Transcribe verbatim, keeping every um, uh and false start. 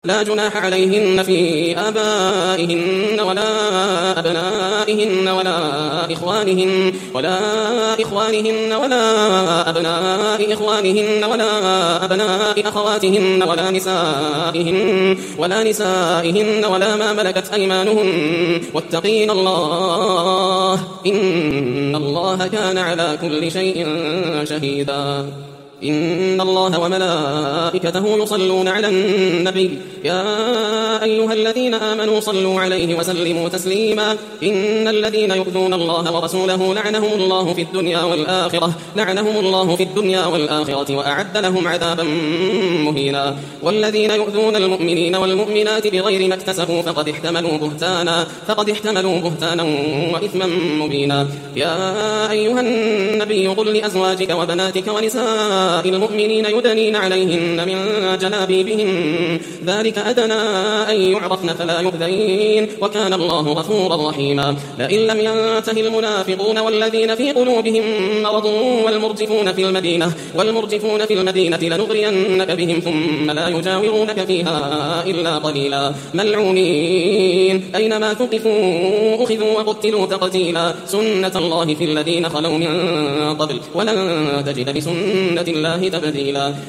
لا جناح عليهن في آبائهن ولا أبنائهن ولا إخوانهن ولا إخوانهن ولا أبناء إخوانهن ولا أبناء أخواتهن ولا نسائهن ولا نسائهن ولا ما ملكت أيمانهن واتقين الله إن الله كان على كل شيء شهيدا. إن الله وملائكته يصلون على النبي يا أيها الذين آمنوا صلوا عليه وسلموا تسليما. إن الذين يؤذون الله ورسوله لعنهم الله في الدنيا والآخرة لعنهم الله في الدنيا والآخرة وأعد لهم عذابا مهينا. والذين يؤذون المؤمنين والمؤمنات بغير ما اكتسبوا فقد احتملوا بهتانا فقد احتملوا بهتانا وإثما مبينا. يا أيها النبي قل لأزواجك وبناتك ونساء المؤمنين يدنين عليهن من جلابيبهن ذلك أدنى أن يعرفن فلا يؤذين وكان الله غفورا رحيما. لئن لم ينته المنافقون والذين في قلوبهم مرض والمرجفون في المدينة والمرجفون في المدينة لنغرينك بهم ثم لا يجاورونك فيها إلا قليلا ملعونين أينما ثقفوا أخذوا وقتلوا تقتيلا. سنة الله في الذين خلوا من قبل ولن تجد لسنة الله تبديلا.